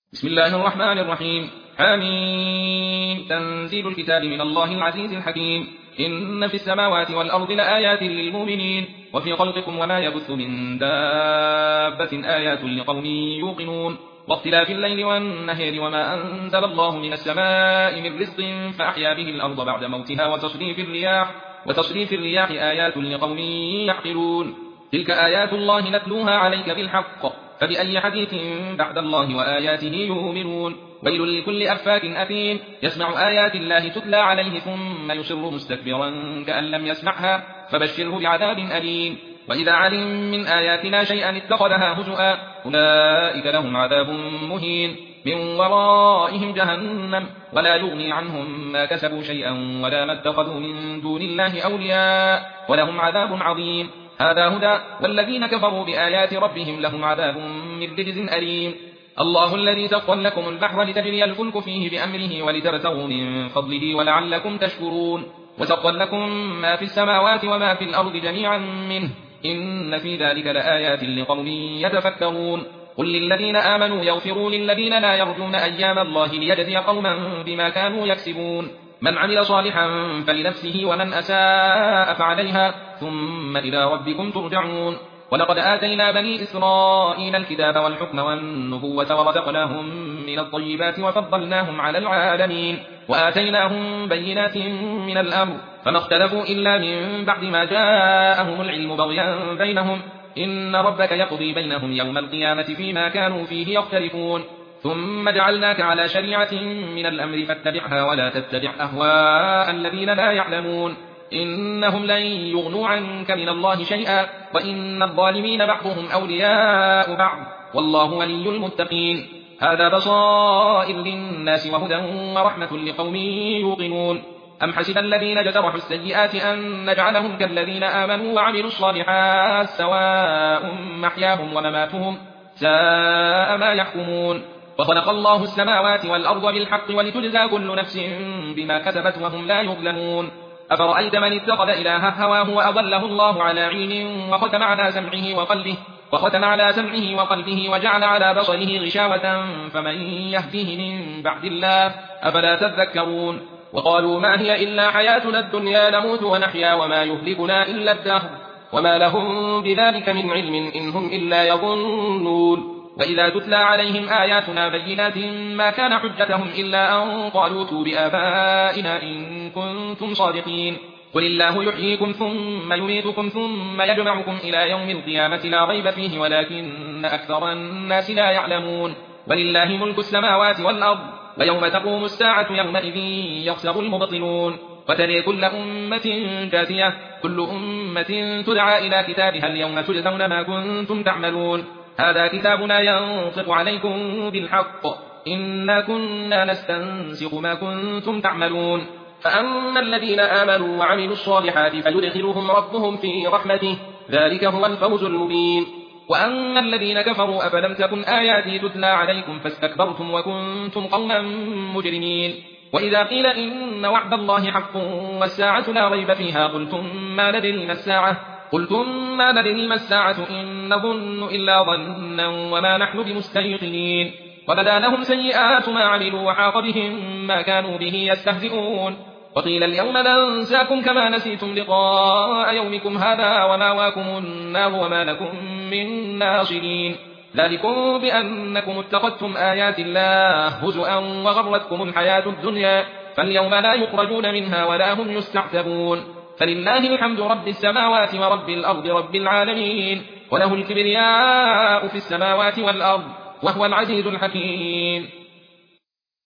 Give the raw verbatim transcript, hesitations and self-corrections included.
بسم الله الرحمن الرحيم. حميم. تنزيل الكتاب من الله العزيز الحكيم. إن في السماوات والأرض لآيات للمؤمنين وفي خلقكم وما يبث من دابة آيات لقوم يوقنون واختلاف الليل والنهار وما أنزل الله من السماء من رزق فأحيا به الأرض بعد موتها وتصريف الرياح وتصريف الرياح آيات لقوم يعقلون. تلك آيات الله نتلوها عليك بالحق فبأي حديث بعد الله وآياته يؤمنون. ويل لكل أفاك أثيم يسمع آيات الله تتلى عليه ثم يصر مستكبرا كأن لم يسمعها فبشره بعذاب أليم. وإذا علم من آياتنا شيئا اتخذها هزؤا أولئك لهم عذاب مهين من ورائهم جهنم ولا يغني عنهم ما كسبوا شيئا ولا ما اتخذوا من دون الله أولياء ولهم عذاب عظيم. هذا هدى والذين كفروا بآيات ربهم لهم عذاب من رجز أليم. الله الذي سخر لكم البحر لتجري الفلك فيه بأمره ولتبتغوا من فضله ولعلكم تشكرون. وسخر لكم ما في السماوات وما في الأرض جميعا منه إن في ذلك لآيات لقوم يتفكرون. قل للذين آمنوا يغفروا للذين لا يرجون أيام الله ليجزي قوما بما كانوا يكسبون. من عمل صالحا فلنفسه ومن أساء فعليها ثم إلى ربكم ترجعون. ولقد آتينا بني إسرائيل الكتاب والحكم والنبوة ورزقناهم من الطيبات وفضلناهم على العالمين وآتيناهم بينات من الأمر فما اختلفوا إلا من بعد ما جاءهم العلم بغيا بينهم إن ربك يقضي بينهم يوم القيامة فيما كانوا فيه يختلفون. ثم جعلناك على شريعة من الأمر فاتبعها ولا تتبع أهواء الذين لا يعلمون إنهم لن يغنوا عنك من الله شيئا وإن الظالمين بعضهم أولياء بعض والله ولي المتقين. هذا بصائر للناس وهدى ورحمة لقوم يوقنون. أم حسب الذين اجترحوا السيئات أن نجعلهم كالذين آمنوا وعملوا الصالحات سواء محياهم ومماتهم ساء ما يحكمون. وخلق الله السماوات والأرض بالحق ولتجزى كل نفس بما كسبت وهم لا يظلمون. أفرأيت من اتخذ إلهه هواه وأضله الله على علم وختم على سمعه وقلبه وختم على سمعه وقلبه وجعل على بصره غشاوة فمن يهديه من بعد الله أفلا تذكرون. وقالوا ما هي إلا حياتنا الدنيا نموت ونحيا وما يهلكنا إلا الدهر وما لهم بذلك من علم إن هم إلا يظنون. وإذا تتلى عليهم آياتنا بينات ما كان حجتهم إلا أن قالوا ائتوا بآبائنا إن كنتم صادقين. قل الله يحييكم ثم يميتكم ثم يجمعكم إلى يوم القيامة لا ريب فيه ولكن أكثر الناس لا يعلمون. ولله ملك السماوات والأرض ويوم تقوم الساعة يومئذ يخسر المبطلون. وترى كل أمة جاثية كل أمة تدعى إلى كتابها اليوم تجزون ما كنتم تعملون. هذا كتابنا ينطق عليكم بالحق إنا كنا نستنسخ ما كنتم تعملون. فأما الذين آمنوا وعملوا الصالحات فيدخلهم ربهم في رحمته ذلك هو الفوز المبين. وأما الذين كفروا أفلم تكن آياتي تتلى عليكم فاستكبرتم وكنتم قوما مجرمين. وإذا قيل إن وعد الله حق والساعة لا ريب فيها قلتم ما ندري ما الساعة قلتم ما ندري ما الساعة إن نظن إلا ظنا وما نحن بمستيقنين. وبدا لهم سيئات ما عملوا وحاق بهم ما كانوا به يستهزئون. وقيل اليوم ننساكم كما نسيتم لقاء يومكم هذا ومأواكم النار وما لكم من ناصرين. ذلكم بأنكم اتخذتم آيات الله هزؤا وغرتكم الحياة الدنيا فاليوم لا يخرجون منها ولا هم يستعتبون. فلله الحمد رب السماوات ورب الأرض رب العالمين وله الكبرياء في السماوات والأرض وهو العزيز الحكيم.